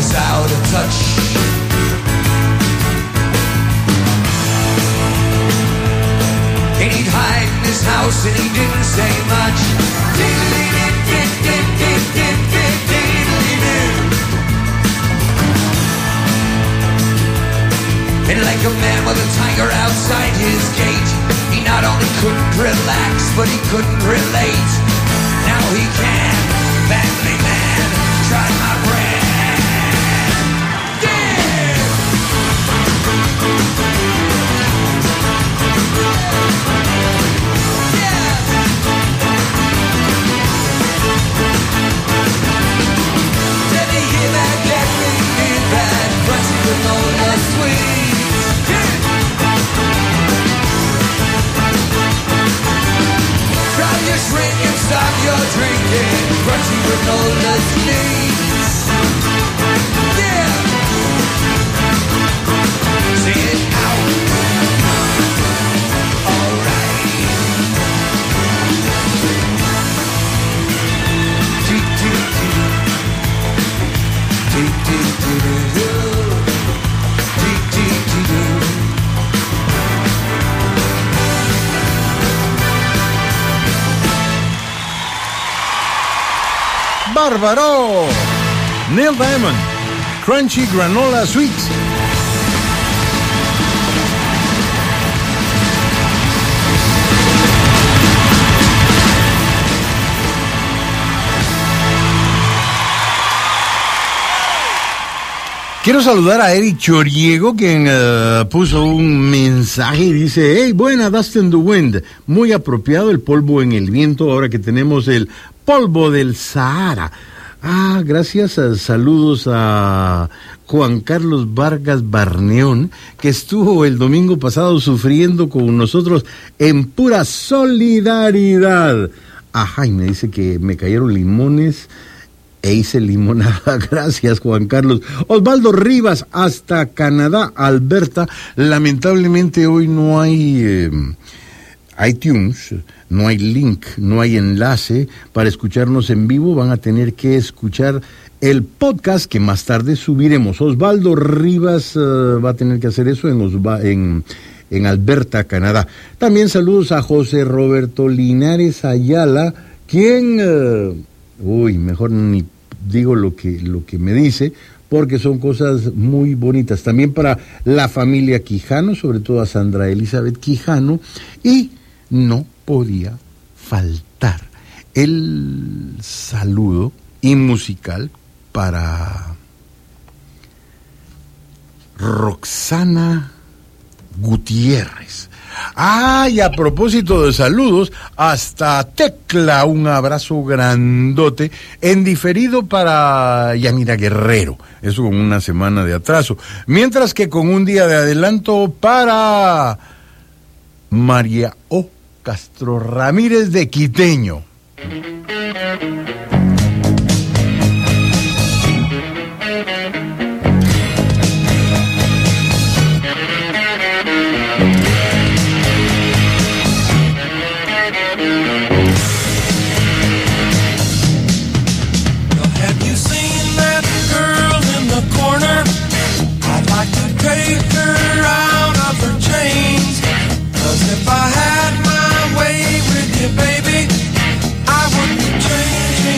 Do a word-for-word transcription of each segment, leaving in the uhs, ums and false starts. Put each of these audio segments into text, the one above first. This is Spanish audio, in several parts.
was out of touch. And he'd hide in his house and he didn't say much. And like a man with a tiger outside his gate, he not only couldn't relax, but he couldn't relate. Now he can, family man, try my brand. Yeah! Yeah! Did you hear that? Get really hear that? Crunchy granola sweet. Drop your shrink and stop your drinking. Crunchy granola sneaks. Yeah. Say it out. Alright. Do do do. Do do do do. Do do do do. ¡Bárbaro! Neil Diamond, Crunchy Granola Sweets. Quiero saludar a Eric Choriego, quien uh, puso un mensaje y dice: hey, buena, Dust in the Wind. Muy apropiado el polvo en el viento ahora que tenemos el polvo del Sahara. Ah, gracias. A, saludos a Juan Carlos Vargas Barneón, que estuvo el domingo pasado sufriendo con nosotros en pura solidaridad. A Jaime dice que me cayeron limones e hice limonada. Gracias, Juan Carlos. Osvaldo Rivas, hasta Canadá, Alberta. Lamentablemente hoy no hay eh, iTunes, no hay link, no hay enlace para escucharnos en vivo. Van a tener que escuchar el podcast que más tarde subiremos. Osvaldo Rivas uh, va a tener que hacer eso en, Osva- en, en Alberta, Canadá. También saludos a José Roberto Linares Ayala, quien... Uh, Uy, mejor ni digo lo que, lo que me dice, porque son cosas muy bonitas. También para la familia Quijano, sobre todo a Sandra Elizabeth Quijano, y no podía faltar el saludo y musical para Roxana Gutiérrez. Ah, y a propósito de saludos, hasta Tecla, un abrazo grandote, en diferido para Yamira Guerrero, eso con una semana de atraso, mientras que con un día de adelanto para María O. Castro Ramírez de Quiteño. If I had my way with you, baby, I wouldn't change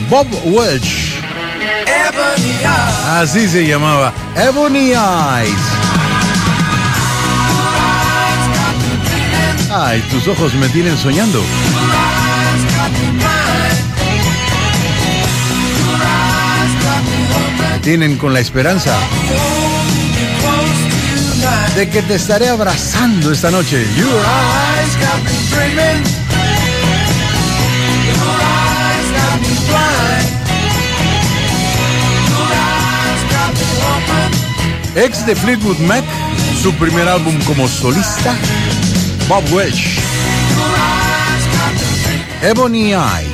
Bob Welch. Así se llamaba, Ebony Eyes. Ay, tus ojos me tienen soñando. Tienen con la esperanza de que te estaré abrazando esta noche. Your eyes got me dreaming. Your eyes got me blind. Your eyes got me open. Ex de Fleetwood Mac, su primer álbum como solista, Bob Welch. Ebony Eyes.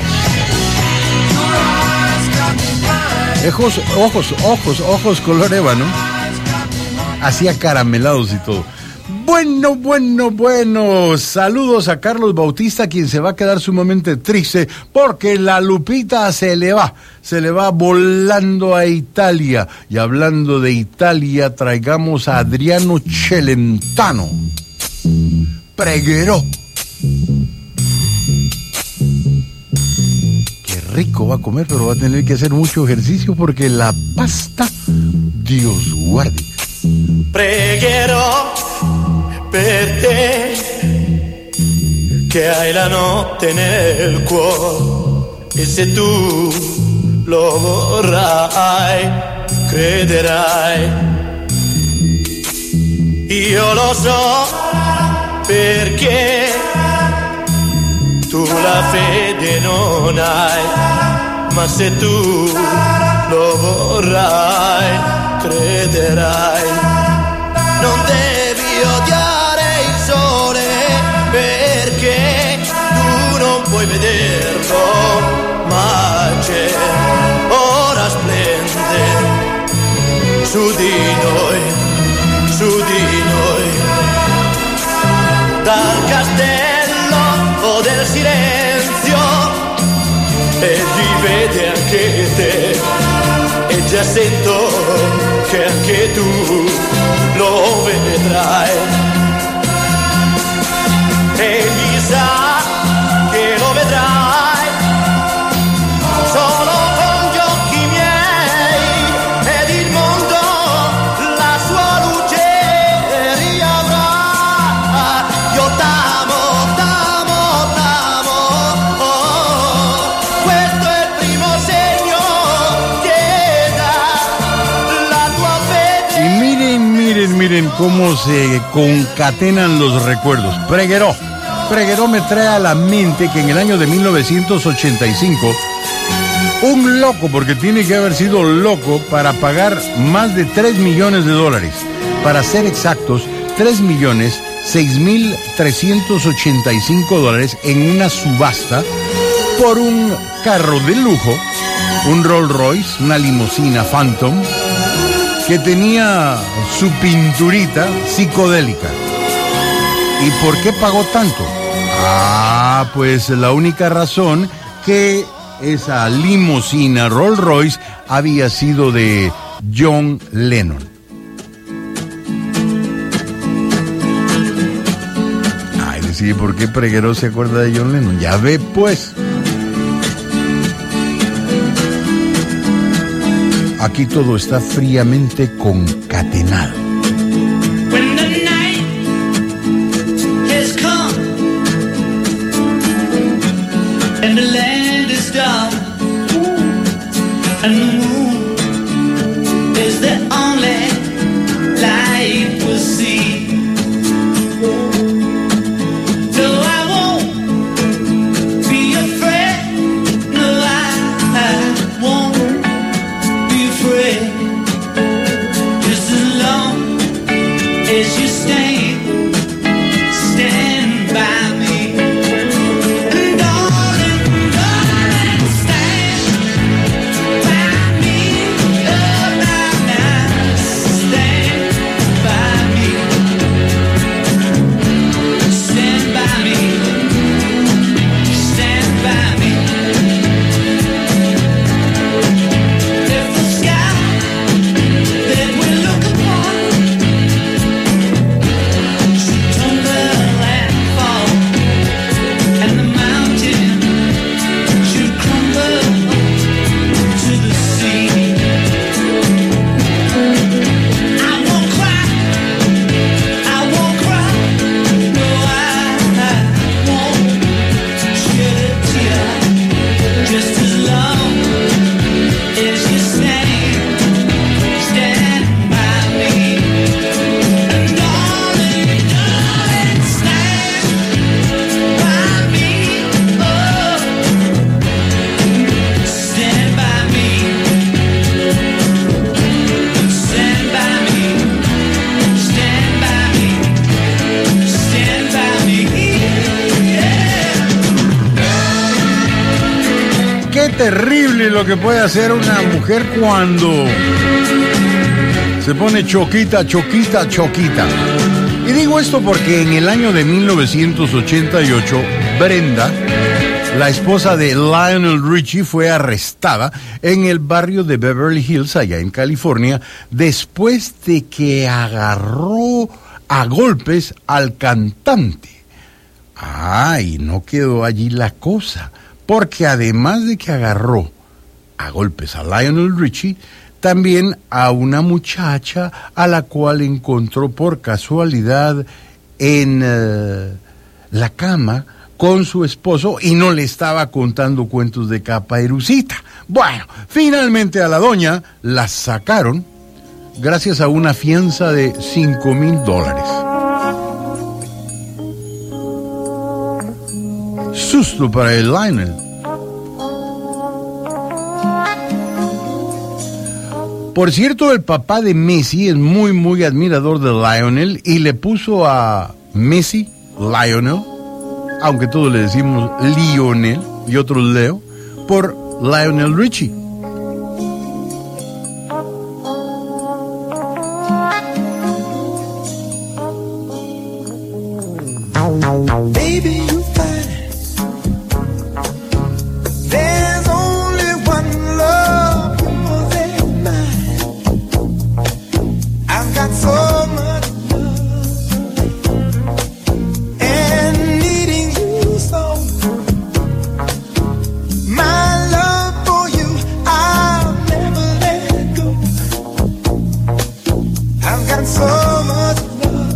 Ojos, ojos, ojos, ojos color ébano. Hacía caramelados y todo. Bueno, bueno, bueno. Saludos a Carlos Bautista, quien se va a quedar sumamente triste porque la Lupita se le va. Se le va volando a Italia. Y hablando de Italia, traigamos a Adriano Celentano. Pregherò. Qué rico va a comer, pero va a tener que hacer mucho ejercicio porque la pasta, Dios guarde. Pregherò per te che hai la notte nel cuore e se tu lo vorrai crederai. Io lo so perché tu la fede non hai, ma se tu lo vorrai crederai. Non devi odiare il sole perché tu non puoi vederlo, ma c'è, ora splende su di noi, su di noi. Dal castello del silenzio egli vede anche te e già sento che anche tu lo vedrai. Egli sa che lo vedrai solo con gli occhi miei ed il mondo la sua luce riavrà. Io t'amo, t'amo, t'amo, oh, questo è il primo segno che dà la tua fede. Y miren, miren, miren cómo se concatenan los recuerdos. Pregherò. Pregherò me trae a la mente que en el año de mil novecientos ochenta y cinco, un loco, porque tiene que haber sido loco, para pagar más de tres millones de dólares. Para ser exactos, tres millones seis mil trescientos ochenta y cinco dólares en una subasta por un carro de lujo, un Rolls Royce, una limusina Phantom, que tenía su pinturita psicodélica. ¿Y por qué pagó tanto? Ah, pues la única razón que esa limusina Rolls Royce había sido de John Lennon. Ay, sí, ¿por qué Pregherò se acuerda de John Lennon? Ya ve, pues. Aquí todo está fríamente concatenado. And the land is dark, and the moon is the only light we'll see. No, I won't be afraid. No, I, I won't be afraid. Just as long as you stand, stand by me. And darling, darling, stand by me. increíble lo que puede hacer una mujer cuando se pone choquita, choquita, choquita. Y digo esto porque en el año de mil novecientos ochenta y ocho, Brenda, la esposa de Lionel Richie, fue arrestada en el barrio de Beverly Hills, allá en California, después de que agarró a golpes al cantante. Ah, y no quedó allí la cosa, porque además de que agarró a golpes a Lionel Richie, también a una muchacha a la cual encontró por casualidad en uh, la cama con su esposo y no le estaba contando cuentos de Caperucita. Bueno, finalmente a la doña la sacaron gracias a una fianza de cinco mil dólares. Susto para el Lionel. Por cierto, el papá de Messi es muy, muy admirador de Lionel y le puso a Messi Lionel, aunque todos le decimos Lionel y otros Leo, por Lionel Richie. Baby, you find there's only one love more than mine. I've got so much love and needing you so. My love for you, I'll never let go. I've got so much love.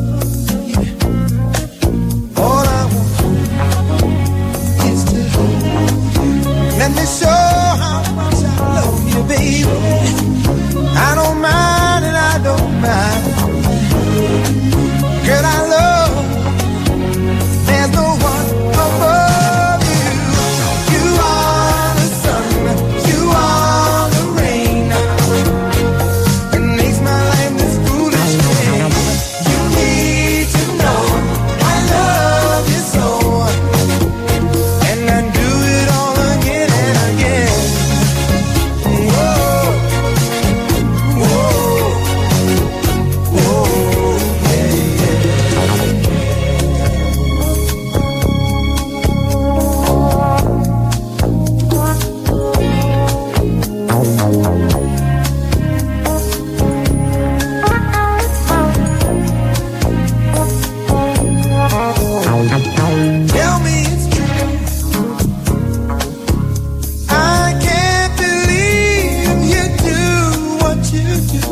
All I want is to hold you. Let me show how much I love you, baby. I don't mind and I don't mind. Girl, I love. There's no one above you. You are the sun, you are the rain. It makes my life this foolish thing. You need to know I love you so, and I do it all again and again. Whoa, whoa, whoa, yeah, tell me it's true. I can't believe you do what you do.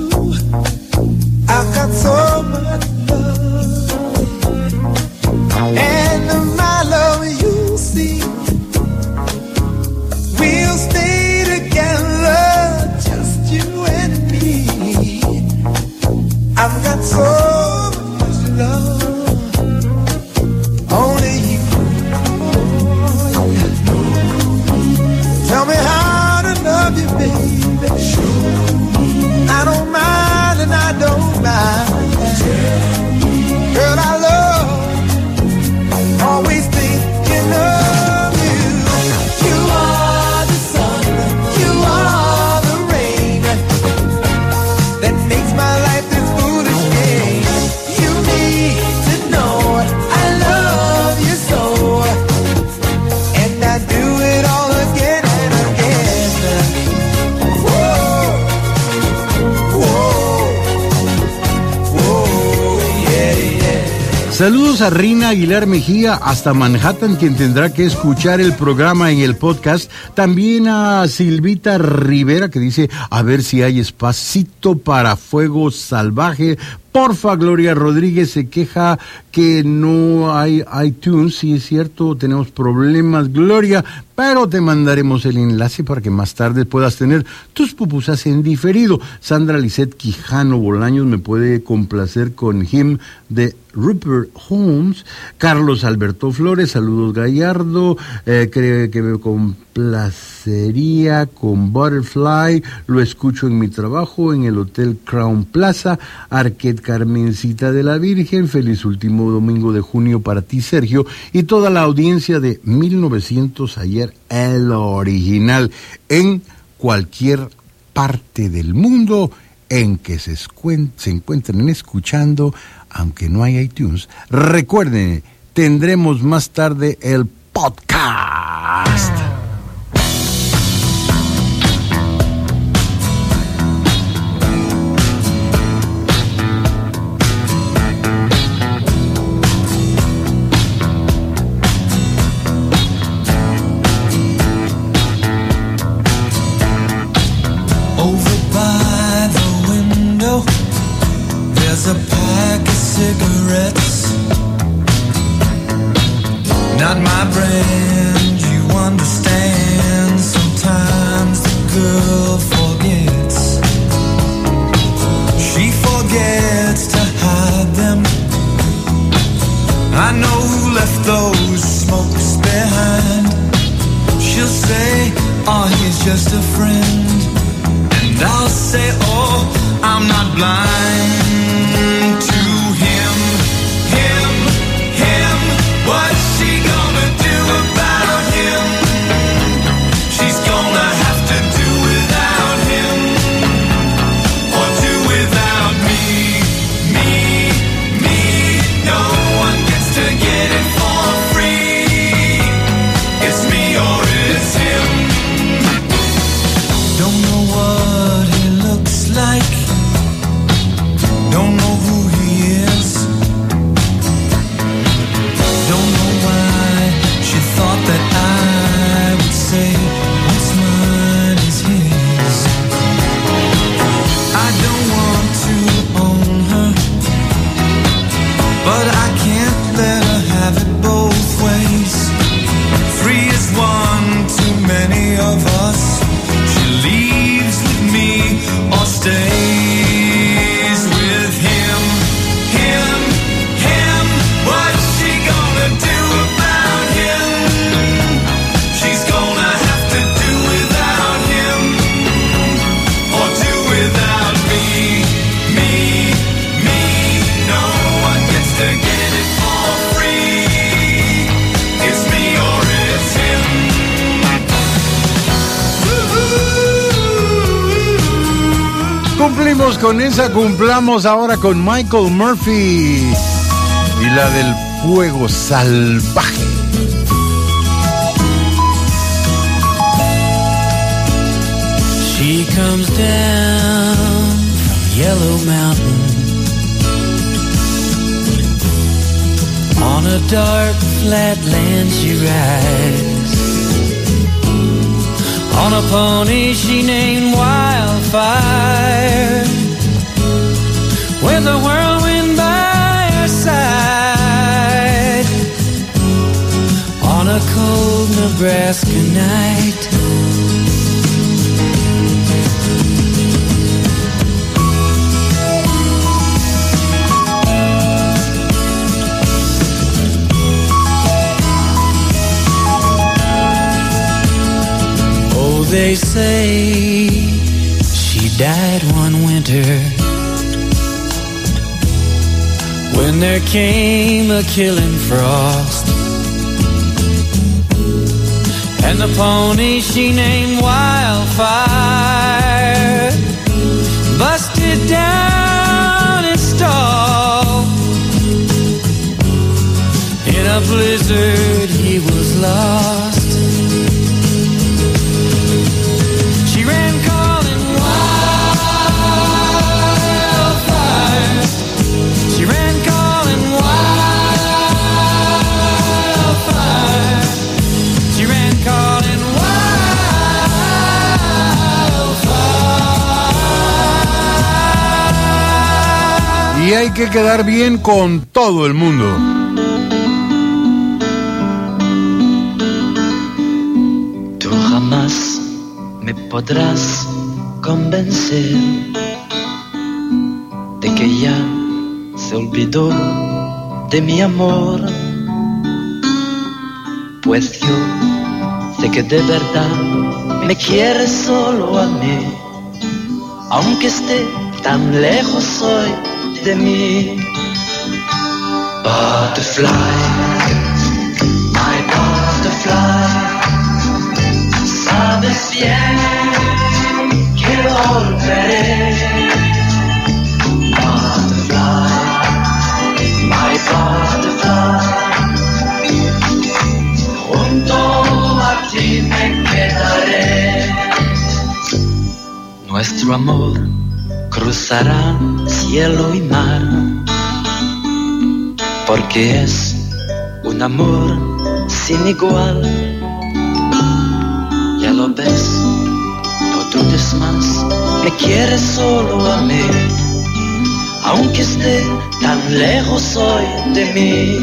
I've got so much love, and my love you see. We'll stay together, just you and me. I've got so much love. Only you. Tell me how to love you, baby. I don't mind and I don't mind. Girl, I love. Always thinking of you. You are the sun, you are the rain that makes my life this foolish game. You need to know I love you so, and I do it all again and again. Whoa, whoa, whoa, yeah, yeah. Saludos a Rina Aguilar Mejía hasta Manhattan, quien tendrá que escuchar el programa en el podcast. También a Silvita Rivera, que dice, a ver si hay espacito para Fuego Salvaje. Porfa, Gloria Rodríguez se queja que no hay iTunes. Sí, es cierto, tenemos problemas, Gloria, pero te mandaremos el enlace para que más tarde puedas tener tus pupusas en diferido. Sandra Lisette Quijano Bolaños me puede complacer con Him de Rupert Holmes. Carlos Alberto Flores, saludos Gallardo, eh, creo que me complacería con Butterfly, lo escucho en mi trabajo en el Hotel Crown Plaza. Arquette Carmencita de la Virgen, feliz último último domingo de junio para ti, Sergio, y toda la audiencia de mil novecientos ayer, el original, en cualquier parte del mundo en que se, escuen- se encuentren escuchando, aunque no hay iTunes. Recuerden, tendremos más tarde el podcast. Over by the window, there's a pack of cigarettes. Not my brand, you understand. Sometimes the girl forgets. She forgets to hide them. I know who left those smokes behind. She'll say, oh, he's just a friend. And I'll say, oh, I'm not blind to him, him, him. What's she gonna do about him? She's gonna have to do without him, or do without me, me, me. No one gets to get it for free. It's me or it's him. Don't know what he looks like. Don't know who he is. Don't know why she thought that I would say what's mine is his. I don't want to own her, but I can't let her have it both ways. Three is one too many of us. She leaves with me or stays with him, him, him. What's she gonna do about him? She's gonna have to do without him, or do without me, me, me. No one gets to get it for free. It's me or it's him. Cumplimos con esa, cumplamos ahora con Michael Murphy y la del fuego salvaje. She comes down from Yellow Mountain on a dark flat land she rides. On a pony she named Wildfire, with a whirlwind by her side. On a cold Nebraska night, they say she died one winter when there came a killing frost, and the pony she named Wildfire busted down and stalled. In a blizzard he was lost. Y hay que quedar bien con todo el mundo. Tú jamás me podrás convencer de que ya se olvidó de mi amor, pues yo sé que de verdad me quieres solo a mí, aunque esté tan lejos hoy de mí. Butterfly, my butterfly, sabes bien que volveré. Butterfly, my butterfly, junto a ti me quedaré. Nuestro amor cruzará cielo y mar, porque es un amor sin igual. Ya lo ves, no dudes más, me quieres solo a mí, aunque esté tan lejos hoy de mí.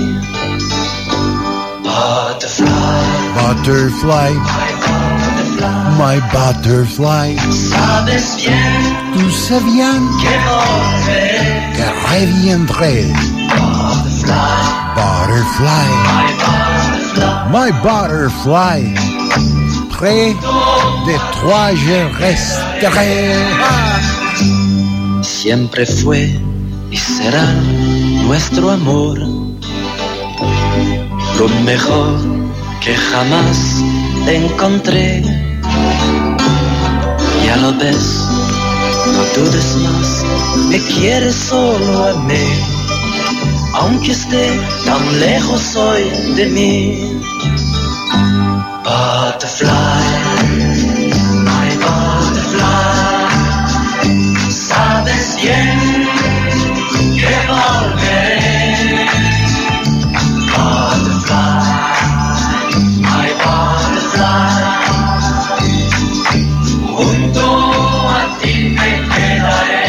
Butterfly, Butterfly, my butterfly, sabes bien, tú sais bien que volveré. que reviendré. Butterfly, Butterfly, my butterfly, my butterfly, près de toi je resterai. Ah. siempre fue y será nuestro amor lo mejor que jamás encontré. Ya lo ves, no dudes más, me quieres solo a mí, aunque esté tan lejos hoy de mí. Butterfly, my butterfly, sabes bien que volveré. Butterfly, my butterfly, junto a ti me quedaré.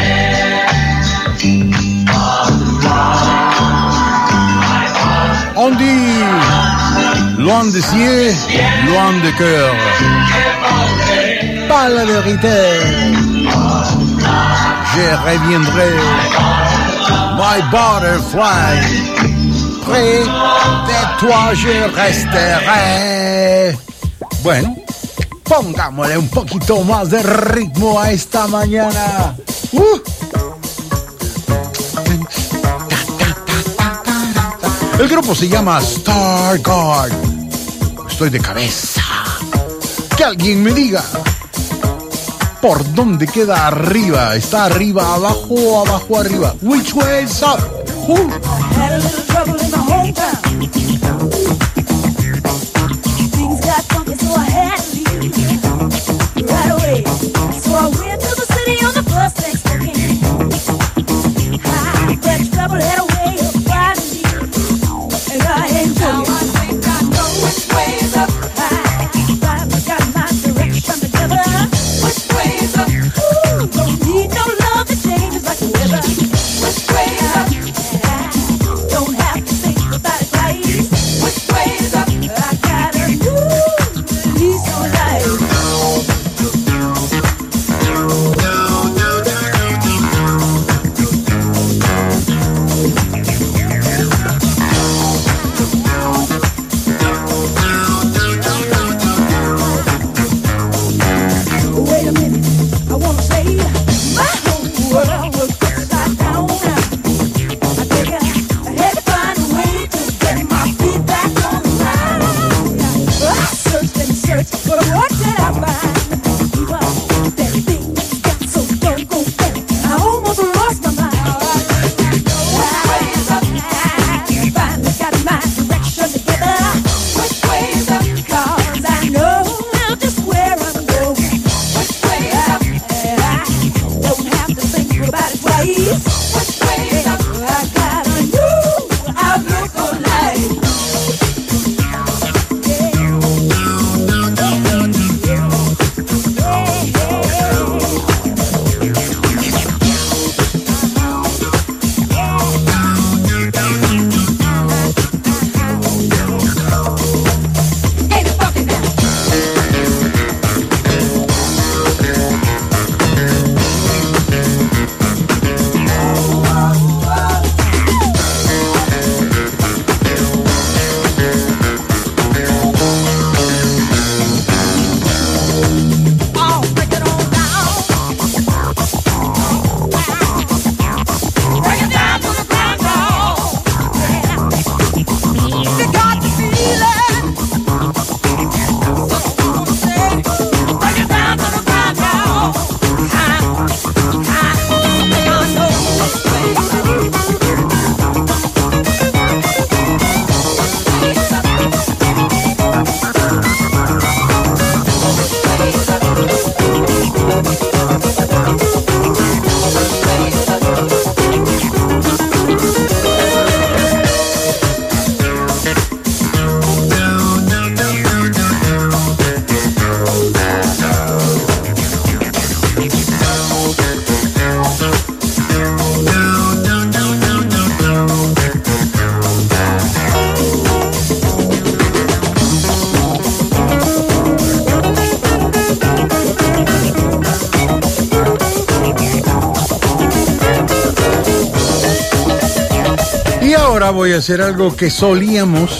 On dit loin de ciel, loin de cœur. Pas la vérité. Je reviendrai. My butterfly. Près de toi je resterai. Bueno, pongámosle un poquito más de ritmo a esta mañana. Uh. El grupo se llama Stargard. Estoy de cabeza. Que alguien me diga por dónde queda arriba. ¿Está arriba, abajo o abajo, arriba? Which way is up? Uh. Had a little trouble in my hometown. Things got funky, so I had to leave right away. So I went to the city on the bus next to me. That trouble had a way of finding me, and I ain't now I think I know which way is up. I finally got my direction together. Which way is up? Ooh, don't need no love that changes like the weather. Which way is up? Don't have ahora voy a hacer algo que solíamos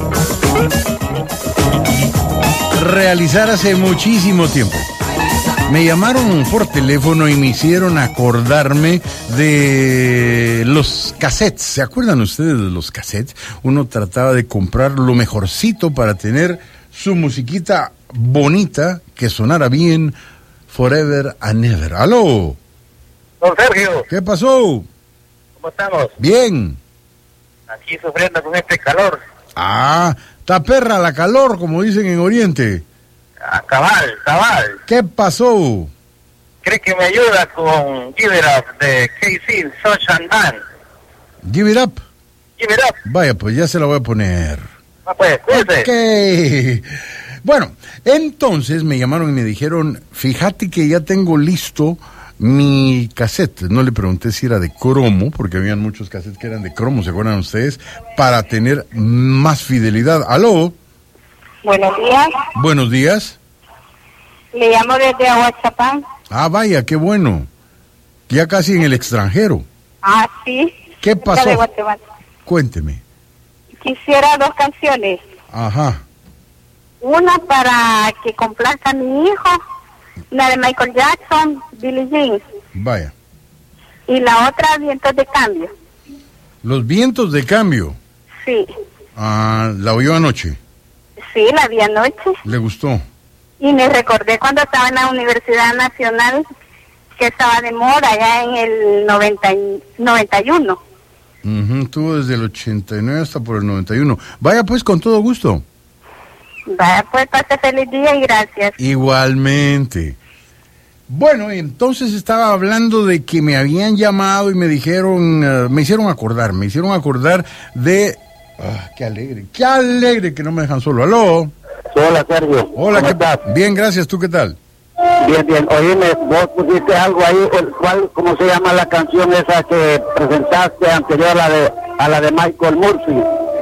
realizar hace muchísimo tiempo. Me llamaron por teléfono y me hicieron acordarme de los cassettes. ¿Se acuerdan ustedes de los cassettes? Uno trataba de comprar lo mejorcito para tener su musiquita bonita, que sonara bien, forever and ever. ¡Aló! Don Sergio, ¿Qué pasó? ¿cómo estamos? Bien. Aquí sufriendo con este calor. Ah, está perra la calor, como dicen en Oriente. Ah, cabal, cabal. ¿Qué pasó? ¿Cree que me ayuda con Give It Up de K C, Such and Man? Give it up. Give It Up. Vaya, pues ya se la voy a poner. Ah, pues, cuídese. Ok. Bueno, entonces me llamaron y me dijeron, fíjate que ya tengo listo mi cassette. No le pregunté si era de cromo, porque habían muchos cassettes que eran de cromo, ¿se acuerdan ustedes? Para tener más fidelidad. ¿Aló? Buenos días, Buenos días. le llamo desde Aguachapán. Ah, vaya, qué bueno. Ya casi en el extranjero. Ah, sí. ¿Qué cerca pasó? de Guatemala. Cuénteme. Quisiera dos canciones. Ajá. Una para que complazca a mi hijo, la de Michael Jackson, Billie Jean. Vaya. Y la otra, Vientos de Cambio. Los vientos de cambio. Sí, Ah, la oyó anoche. sí, la vi anoche. ¿Le gustó? Y me recordé cuando estaba en la Universidad Nacional, que estaba de moda ya en el noventa y, noventa y uno. Ujú, estuvo desde el ochenta y nueve hasta por el noventa y uno. Vaya pues, con todo gusto. Vaya, pues pase feliz día y gracias. Igualmente. Bueno, entonces estaba hablando de que me habían llamado y me dijeron, uh, me hicieron acordar, me hicieron acordar de... Ah, qué alegre, qué alegre que no me dejan solo. ¿Aló? Hola, Sergio. Hola, ¿Cómo ¿qué estás? Bien, gracias. ¿Tú qué tal? Bien, bien. Oíme, vos pusiste algo ahí, el cual, ¿cómo se llama la canción esa que presentaste anterior a la de, a la de Michael Murphy?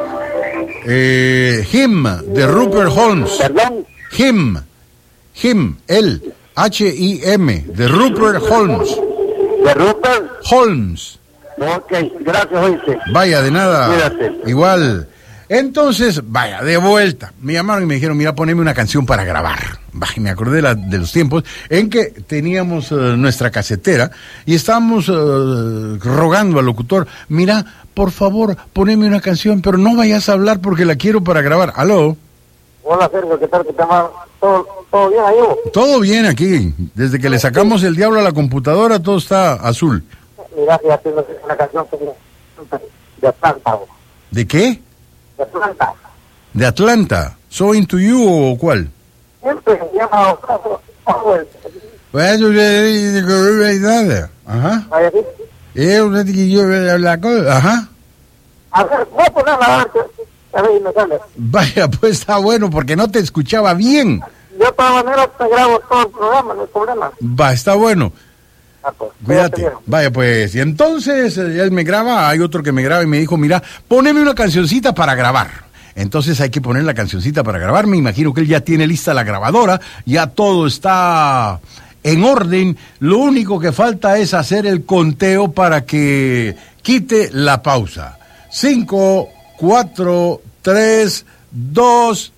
Eh, Him, de Rupert Holmes. ¿Perdón? Him, Him, él, H I M, de Rupert Holmes. ¿De Rupert? Holmes. Ok, gracias, oíste. Vaya, de nada. Cuídate. Igual. Entonces, vaya, de vuelta. Me llamaron y me dijeron, mira, poneme una canción para grabar. Bah, y me acordé de, la- de los tiempos en que teníamos eh, nuestra casetera y estábamos eh, rogando al locutor, mira, por favor, poneme una canción, pero no vayas a hablar porque la quiero para grabar. ¿Aló? Hola, Sergio, ¿qué tal? ¿Qué tal? ¿Todo, todo bien ahí? vos? Todo bien aquí. Desde que le sacamos el diablo a la computadora, todo está azul. Mira, que ya tengo una canción que de Atlanta, vos. ¿De qué? de Atlanta. ¿De Atlanta? ¿So Into You o cuál? Siempre se llama Howell. Pues yo le digo, nada. Ajá. Vaya, ¿sí? Es una que yo la cosa. Ajá. A ver, voy a ponerla antes. A ver, y me sale. Vaya, pues está bueno porque no te escuchaba bien. Yo de todas maneras te grabo todo el programa, no hay problema. Va, está bueno. Ah, pues, Cuídate. bien. Vaya, pues. Y entonces eh, él me graba, hay otro que me graba y me dijo, mira, poneme una cancioncita para grabar. Entonces hay que poner la cancioncita para grabar. Me imagino que él ya tiene lista la grabadora, ya todo está en orden. Lo único que falta es hacer el conteo para que quite la pausa. Cinco, cuatro, tres, dos...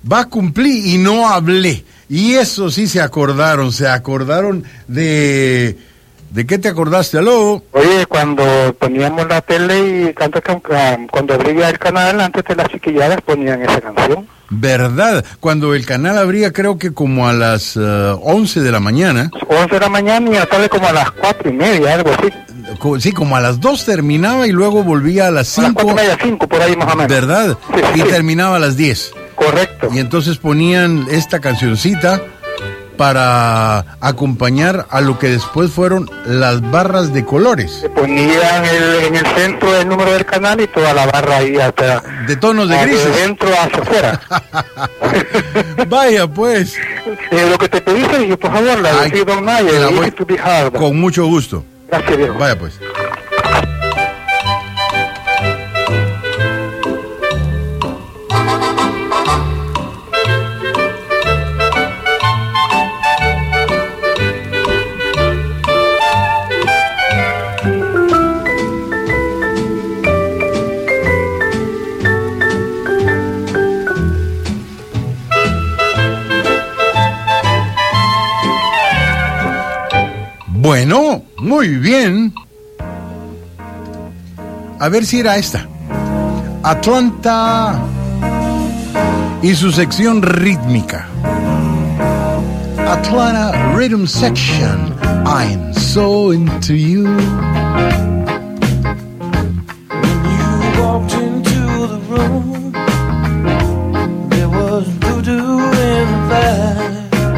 va a cumplir y no hablé. Y eso sí se acordaron, se acordaron de... ¿De qué te acordaste, aló? Oye, cuando poníamos la tele y tanto que, um, cuando abría el canal, antes de las chiquilladas ponían esa canción. ¿Verdad? Cuando el canal abría, creo que como a las uh, once de la mañana. once de la mañana y a tarde como a las cuatro y media, algo así. Co- Sí, como a las dos terminaba y luego volvía a las A las cinco. cuatro y media, cinco, por ahí más o menos. ¿Verdad? Sí, sí, Y sí. terminaba a las diez. Correcto. Y entonces ponían esta cancioncita para acompañar a lo que después fueron las barras de colores. Se ponían el, en el centro el número del canal y toda la barra ahí hasta... De tonos de de grises. dentro hacia afuera. Vaya, pues. Eh, lo que te pedí, Sergio, por favor, la Ay, de Don te Mayer, la voy- Easy to be hard. Con mucho gusto. Gracias, viejo. Vaya, pues. Bueno, muy bien. A ver si era esta. Atlanta y su sección rítmica. Atlanta Rhythm Section. I'm so into you.